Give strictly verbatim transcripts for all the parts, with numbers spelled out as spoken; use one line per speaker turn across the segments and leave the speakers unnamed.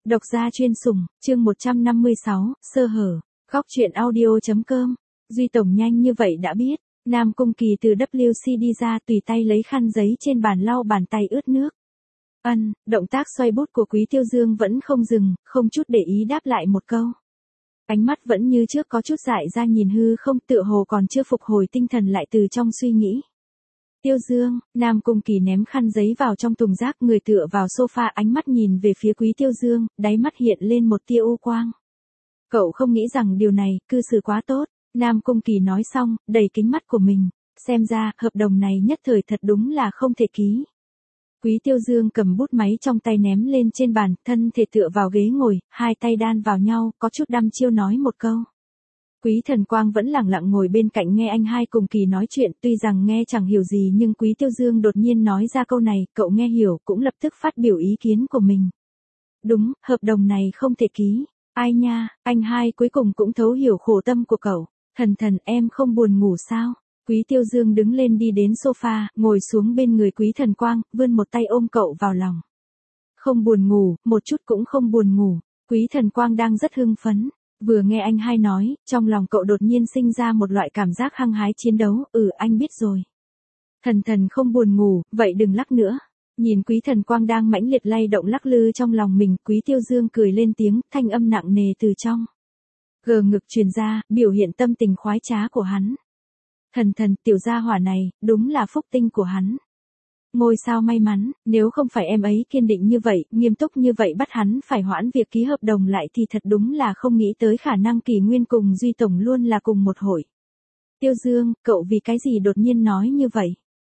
Độc gia chuyên sủng, chương một trăm năm mươi sáu, sơ hở. Góc truyện audio.com. Duy Tổng nhanh như vậy đã biết. Nam Cung Kỳ từ W C đi ra, tùy tay lấy khăn giấy trên bàn lau bàn tay ướt nước. Ân, động tác xoay bút của Quý Tiêu Dương vẫn không dừng, không chút để ý đáp lại một câu. Ánh mắt vẫn như trước có chút dại ra nhìn hư không, tựa hồ còn chưa phục hồi tinh thần lại từ trong suy nghĩ. Tiêu Dương, Nam Cung Kỳ ném khăn giấy vào trong thùng rác, người tựa vào sofa, ánh mắt nhìn về phía Quý Tiêu Dương, đáy mắt hiện lên một tia u quang. Cậu không nghĩ rằng điều này, cư xử quá tốt. Nam Cung Kỳ nói xong, đầy kính mắt của mình. Xem ra, hợp đồng này nhất thời thật đúng là không thể ký. Quý Tiêu Dương cầm bút máy trong tay ném lên trên bàn, thân thể tựa vào ghế ngồi, hai tay đan vào nhau, có chút đăm chiêu nói một câu. Quý Thần Quang vẫn lặng lặng ngồi bên cạnh nghe anh hai Cung Kỳ nói chuyện, tuy rằng nghe chẳng hiểu gì nhưng Quý Tiêu Dương đột nhiên nói ra câu này, cậu nghe hiểu, cũng lập tức phát biểu ý kiến của mình. Đúng, hợp đồng này không thể ký. Ai nha, anh hai cuối cùng cũng thấu hiểu khổ tâm của cậu. Thần thần, em không buồn ngủ sao? Quý Tiêu Dương đứng lên đi đến sofa, ngồi xuống bên người Quý Thần Quang, vươn một tay ôm cậu vào lòng. Không buồn ngủ, một chút cũng không buồn ngủ. Quý Thần Quang đang rất hưng phấn. Vừa nghe anh hai nói, trong lòng cậu đột nhiên sinh ra một loại cảm giác hăng hái chiến đấu. Ừ, anh biết rồi. Thần thần không buồn ngủ, vậy đừng lắc nữa. Nhìn Quý Thần Quang đang mãnh liệt lay động lắc lư trong lòng mình, Quý Tiêu Dương cười lên tiếng, thanh âm nặng nề từ trong gờ ngực truyền ra, biểu hiện tâm tình khoái trá của hắn. Thần thần, tiểu gia hỏa này, đúng là phúc tinh của hắn. Ngôi sao may mắn, nếu không phải em ấy kiên định như vậy, nghiêm túc như vậy bắt hắn phải hoãn việc ký hợp đồng lại thì thật đúng là không nghĩ tới khả năng Kỳ Nguyên cùng Duy Tổng luôn là cùng một hội. Tiêu Dương, cậu vì cái gì đột nhiên nói như vậy?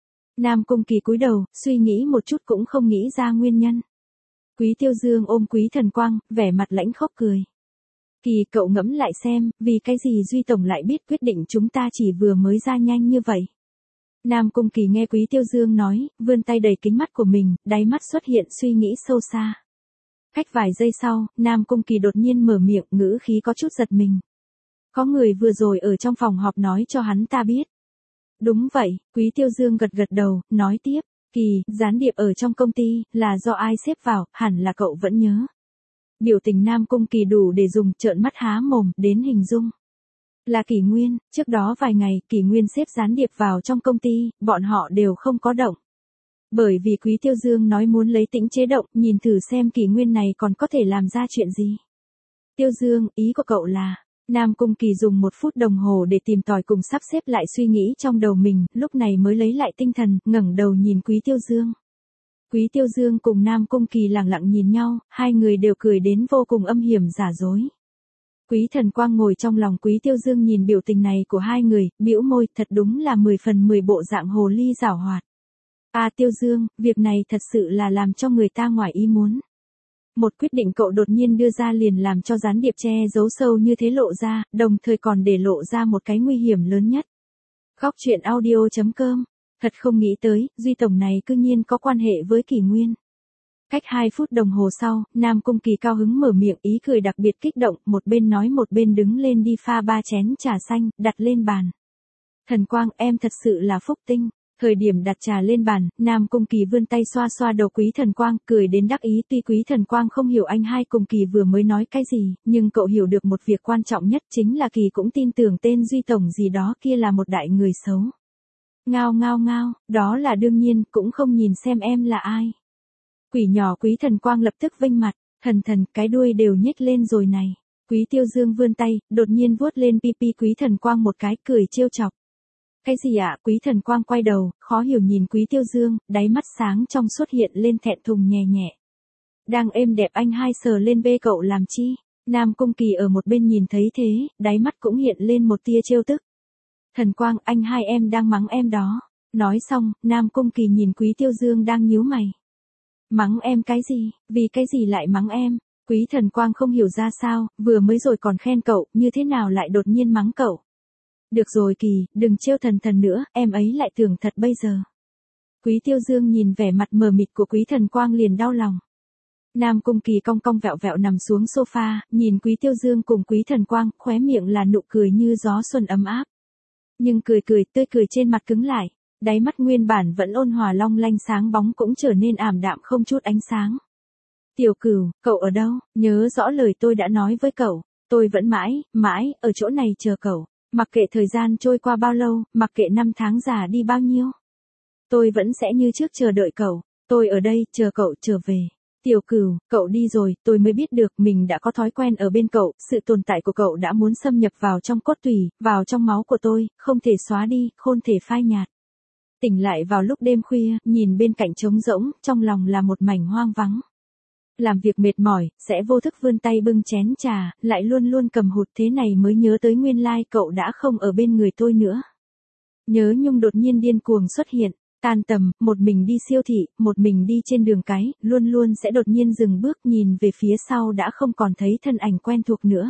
Nam Cung Kỳ cúi đầu, suy nghĩ một chút cũng không nghĩ ra nguyên nhân. Quý Tiêu Dương ôm Quý Thần Quang, vẻ mặt lãnh khốc cười. Kỳ, cậu ngẫm lại xem, vì cái gì Duy Tổng lại biết quyết định chúng ta chỉ vừa mới ra nhanh như vậy? Nam Cung Kỳ nghe Quý Tiêu Dương nói, vươn tay đầy kính mắt của mình, đáy mắt xuất hiện suy nghĩ sâu xa. Cách vài giây sau, Nam Cung Kỳ đột nhiên mở miệng, ngữ khí có chút giật mình. Có người vừa rồi ở trong phòng họp nói cho hắn ta biết. Đúng vậy, Quý Tiêu Dương gật gật đầu, nói tiếp, Kỳ, gián điệp ở trong công ty, là do ai xếp vào, hẳn là cậu vẫn nhớ. Biểu tình Nam Cung Kỳ đủ để dùng trợn mắt há mồm, đến hình dung. Là Kỷ Nguyên, trước đó vài ngày, Kỷ Nguyên xếp gián điệp vào trong công ty, bọn họ đều không có động. Bởi vì Quý Tiêu Dương nói muốn lấy tĩnh chế động, nhìn thử xem Kỷ Nguyên này còn có thể làm ra chuyện gì. Tiêu Dương, ý của cậu là... Nam Cung Kỳ dùng một phút đồng hồ để tìm tòi cùng sắp xếp lại suy nghĩ trong đầu mình, lúc này mới lấy lại tinh thần, ngẩng đầu nhìn Quý Tiêu Dương. Quý Tiêu Dương cùng Nam Cung Kỳ lặng lặng nhìn nhau, hai người đều cười đến vô cùng âm hiểm giả dối. Quý Thần Quang ngồi trong lòng Quý Tiêu Dương nhìn biểu tình này của hai người, bĩu môi, thật đúng là mười phần mười bộ dạng hồ ly giảo hoạt. À Tiêu Dương, việc này thật sự là làm cho người ta ngoài ý muốn. Một quyết định cậu đột nhiên đưa ra liền làm cho gián điệp che giấu sâu như thế lộ ra, đồng thời còn để lộ ra một cái nguy hiểm lớn nhất. Góc truyện audio.com. Thật không nghĩ tới, Duy Tổng này cư nhiên có quan hệ với Kỷ Nguyên. Cách hai phút đồng hồ sau, Nam Cung Kỳ cao hứng mở miệng, ý cười đặc biệt kích động, một bên nói một bên đứng lên đi pha ba chén trà xanh, đặt lên bàn. Thần Quang, em thật sự là phúc tinh. Thời điểm đặt trà lên bàn, Nam Cung Kỳ vươn tay xoa xoa đầu Quý Thần Quang, cười đến đắc ý. Tuy Quý Thần Quang không hiểu anh hai Cung Kỳ vừa mới nói cái gì, nhưng cậu hiểu được một việc quan trọng nhất chính là Kỳ cũng tin tưởng tên Duy Tổng gì đó kia là một đại người xấu. Ngao ngao ngao, đó là đương nhiên, cũng không nhìn xem em là ai. Quỷ nhỏ Quý Thần Quang lập tức vênh mặt, thần thần, cái đuôi đều nhếch lên rồi này. Quý Tiêu Dương vươn tay, đột nhiên vuốt lên pipi Quý Thần Quang một cái, cười trêu chọc. Cái gì ạ? À? Quý Thần Quang quay đầu, khó hiểu nhìn Quý Tiêu Dương, đáy mắt sáng trong xuất hiện lên thẹn thùng nhẹ nhẹ. Đang êm đẹp anh hai sờ lên bê cậu làm chi? Nam Cung Kỳ ở một bên nhìn thấy thế, đáy mắt cũng hiện lên một tia trêu tức. Thần Quang, anh hai em đang mắng em đó. Nói xong, Nam Cung Kỳ nhìn Quý Tiêu Dương đang nhíu mày. Mắng em cái gì? Vì cái gì lại mắng em? Quý Thần Quang không hiểu ra sao, vừa mới rồi còn khen cậu, như thế nào lại đột nhiên mắng cậu? Được rồi Kỳ, đừng trêu thần thần nữa, em ấy lại tưởng thật bây giờ. Quý Tiêu Dương nhìn vẻ mặt mờ mịt của Quý Thần Quang liền đau lòng. Nam Cung Kỳ cong cong vẹo vẹo nằm xuống sofa, nhìn Quý Tiêu Dương cùng Quý Thần Quang, khóe miệng là nụ cười như gió xuân ấm áp. Nhưng cười cười, tươi cười trên mặt cứng lại, đáy mắt nguyên bản vẫn ôn hòa long lanh sáng bóng cũng trở nên ảm đạm không chút ánh sáng. Tiểu Cửu, cậu ở đâu? Nhớ rõ lời tôi đã nói với cậu. Tôi vẫn mãi, mãi, ở chỗ này chờ cậu. Mặc kệ thời gian trôi qua bao lâu, mặc kệ năm tháng già đi bao nhiêu. Tôi vẫn sẽ như trước chờ đợi cậu. Tôi ở đây, chờ cậu trở về. Tiểu Cửu, cậu đi rồi, tôi mới biết được mình đã có thói quen ở bên cậu, sự tồn tại của cậu đã muốn xâm nhập vào trong cốt tủy, vào trong máu của tôi, không thể xóa đi, không thể phai nhạt. Tỉnh lại vào lúc đêm khuya, nhìn bên cạnh trống rỗng, trong lòng là một mảnh hoang vắng. Làm việc mệt mỏi, sẽ vô thức vươn tay bưng chén trà, lại luôn luôn cầm hụt, thế này mới nhớ tới nguyên lai cậu đã không ở bên người tôi nữa. Nhớ nhung đột nhiên điên cuồng xuất hiện, tan tầm, một mình đi siêu thị, một mình đi trên đường cái, luôn luôn sẽ đột nhiên dừng bước nhìn về phía sau đã không còn thấy thân ảnh quen thuộc nữa.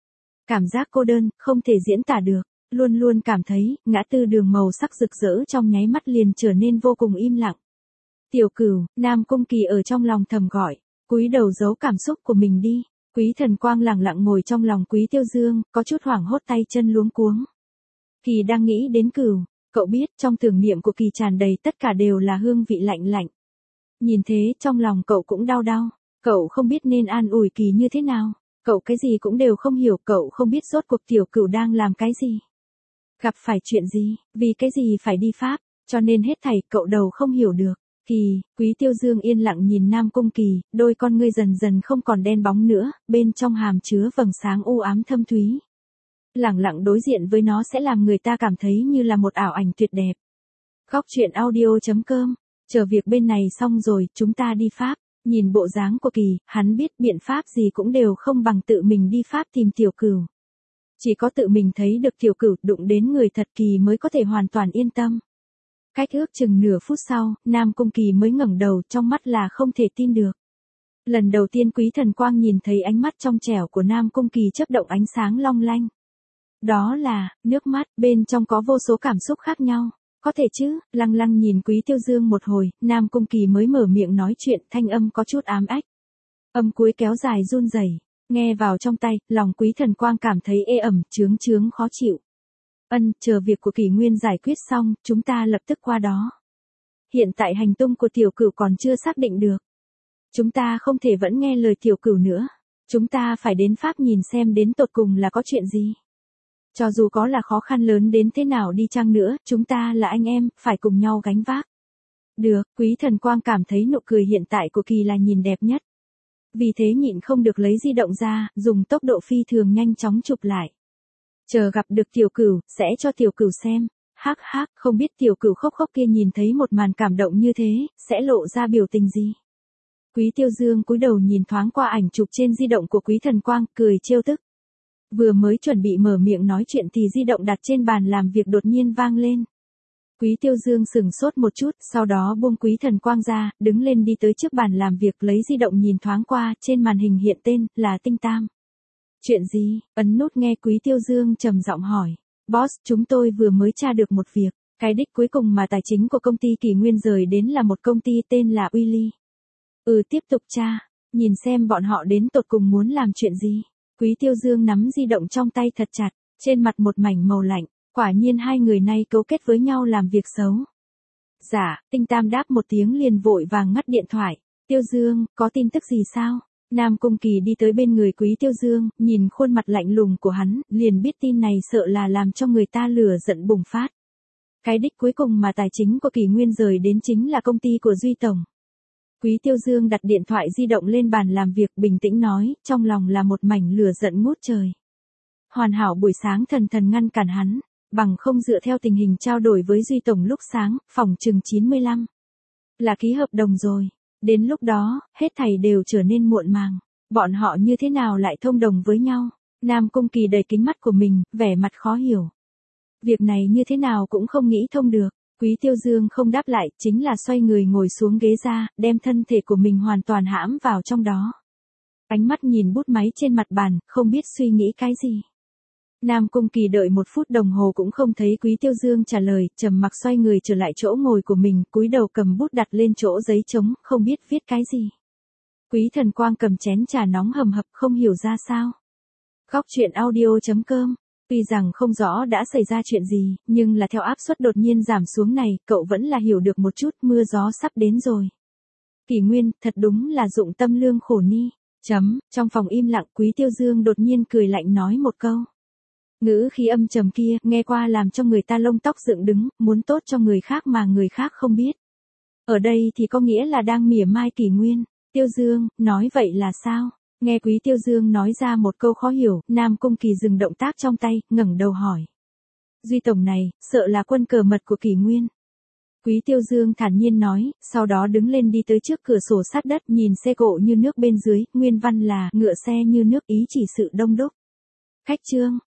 Cảm giác cô đơn, không thể diễn tả được, luôn luôn cảm thấy, ngã tư đường màu sắc rực rỡ trong nháy mắt liền trở nên vô cùng im lặng. Tiểu Cửu, Nam Cung Kỳ ở trong lòng thầm gọi, cúi đầu giấu cảm xúc của mình đi. Quý Thần Quang lặng lặng ngồi trong lòng Quý Tiêu Dương, có chút hoảng hốt tay chân luống cuống. Kỳ đang nghĩ đến Cửu, cậu biết trong tưởng niệm của Kỳ tràn đầy tất cả đều là hương vị lạnh lạnh. Nhìn thế trong lòng cậu cũng đau đau, cậu không biết nên an ủi Kỳ như thế nào, cậu cái gì cũng đều không hiểu, cậu không biết rốt cuộc Tiểu Cửu đang làm cái gì. Gặp phải chuyện gì, vì cái gì phải đi Pháp, cho nên hết thảy cậu đầu không hiểu được. Kỳ, Quý Tiêu Dương yên lặng nhìn Nam Cung Kỳ, đôi con ngươi dần dần không còn đen bóng nữa, bên trong hàm chứa vầng sáng u ám thâm thúy. Lặng lặng đối diện với nó sẽ làm người ta cảm thấy như là một ảo ảnh tuyệt đẹp. Góc truyện audio chấm com, chờ việc bên này xong rồi, chúng ta đi Pháp. Nhìn bộ dáng của Kỳ, hắn biết biện pháp gì cũng đều không bằng tự mình đi Pháp tìm Tiểu Cửu. Chỉ có tự mình thấy được Tiểu Cửu đụng đến người thật Kỳ mới có thể hoàn toàn yên tâm. Cách ước chừng nửa phút sau, Nam Cung Kỳ mới ngẩng đầu, trong mắt là không thể tin được. Lần đầu tiên Quý Thần Quang nhìn thấy ánh mắt trong trẻo của Nam Cung Kỳ chớp động ánh sáng long lanh. Đó là, nước mắt, bên trong có vô số cảm xúc khác nhau. Có thể chứ, lăng lăng nhìn Quý Tiêu Dương một hồi, Nam Cung Kỳ mới mở miệng nói chuyện, thanh âm có chút ám ách. Âm cuối kéo dài run rẩy, nghe vào trong tay, lòng Quý Thần Quang cảm thấy ê ẩm, chướng chướng khó chịu. Ân, chờ việc của Kỳ Nguyên giải quyết xong, chúng ta lập tức qua đó. Hiện tại hành tung của Tiểu Cửu còn chưa xác định được. Chúng ta không thể vẫn nghe lời Tiểu Cửu nữa. Chúng ta phải đến Pháp nhìn xem đến tột cùng là có chuyện gì. Cho dù có là khó khăn lớn đến thế nào đi chăng nữa, chúng ta là anh em, phải cùng nhau gánh vác. Được, Quý Thần Quang cảm thấy nụ cười hiện tại của Kỳ là nhìn đẹp nhất. Vì thế nhịn không được lấy di động ra, dùng tốc độ phi thường nhanh chóng chụp lại. Chờ gặp được Tiểu Cửu, sẽ cho Tiểu Cửu xem. Hắc hắc, không biết Tiểu Cửu khóc khóc kia nhìn thấy một màn cảm động như thế, sẽ lộ ra biểu tình gì. Quý Tiêu Dương cúi đầu nhìn thoáng qua ảnh chụp trên di động của Quý Thần Quang, cười trêu tức. Vừa mới chuẩn bị mở miệng nói chuyện thì di động đặt trên bàn làm việc đột nhiên vang lên. Quý Tiêu Dương sừng sốt một chút, sau đó buông Quý Thần Quang ra, đứng lên đi tới trước bàn làm việc lấy di động nhìn thoáng qua, trên màn hình hiện tên, là Tinh Tam. Chuyện gì? Ấn nút nghe Quý Tiêu Dương trầm giọng hỏi. Boss, chúng tôi vừa mới tra được một việc. Cái đích cuối cùng mà tài chính của công ty Kỳ Nguyên rời đến là một công ty tên là Uy. Ừ, tiếp tục tra. Nhìn xem bọn họ đến tột cùng muốn làm chuyện gì. Quý Tiêu Dương nắm di động trong tay thật chặt, trên mặt một mảnh màu lạnh. Quả nhiên hai người này cấu kết với nhau làm việc xấu. Dạ, Tinh Tam đáp một tiếng liền vội vàng ngắt điện thoại. Tiêu Dương, có tin tức gì sao? Nam Cung Kỳ đi tới bên người Quý Tiêu Dương, nhìn khuôn mặt lạnh lùng của hắn, liền biết tin này sợ là làm cho người ta lửa giận bùng phát. Cái đích cuối cùng mà tài chính của Kỳ Nguyên rời đến chính là công ty của Duy Tổng. Quý Tiêu Dương đặt điện thoại di động lên bàn làm việc bình tĩnh nói, trong lòng là một mảnh lửa giận ngút trời. Hoàn hảo buổi sáng thần thần ngăn cản hắn, bằng không dựa theo tình hình trao đổi với Duy Tổng lúc sáng, phòng chừng chín mươi lăm. Là ký hợp đồng rồi. Đến lúc đó, hết thảy đều trở nên muộn màng. Bọn họ như thế nào lại thông đồng với nhau? Nam Cung Kỳ đầy kính mắt của mình, vẻ mặt khó hiểu. Việc này như thế nào cũng không nghĩ thông được. Quý Tiêu Dương không đáp lại, chính là xoay người ngồi xuống ghế ra, đem thân thể của mình hoàn toàn hãm vào trong đó. Ánh mắt nhìn bút máy trên mặt bàn, không biết suy nghĩ cái gì. Nam Cung Kỳ đợi một phút đồng hồ cũng không thấy Quý Tiêu Dương trả lời, trầm mặc xoay người trở lại chỗ ngồi của mình, cúi đầu cầm bút đặt lên chỗ giấy trống, không biết viết cái gì. Quý Thần Quang cầm chén trà nóng hầm hập, không hiểu ra sao. Góc truyện audio chấm com. Tuy rằng không rõ đã xảy ra chuyện gì, nhưng là theo áp suất đột nhiên giảm xuống này, cậu vẫn là hiểu được một chút, mưa gió sắp đến rồi. Kỷ Nguyên, thật đúng là dụng tâm lương khổ ni. Chấm, trong phòng im lặng Quý Tiêu Dương đột nhiên cười lạnh nói một câu. Ngữ khí âm trầm kia, nghe qua làm cho người ta lông tóc dựng đứng, muốn tốt cho người khác mà người khác không biết. Ở đây thì có nghĩa là đang mỉa mai Kỷ Nguyên. Tiêu Dương, nói vậy là sao? Nghe Quý Tiêu Dương nói ra một câu khó hiểu, Nam Cung Kỳ dừng động tác trong tay, ngẩng đầu hỏi. Duy tổng này, sợ là quân cờ mật của Kỷ Nguyên. Quý Tiêu Dương thản nhiên nói, sau đó đứng lên đi tới trước cửa sổ sát đất nhìn xe cộ như nước bên dưới, nguyên văn là ngựa xe như nước ý chỉ sự đông đúc. Khách trương,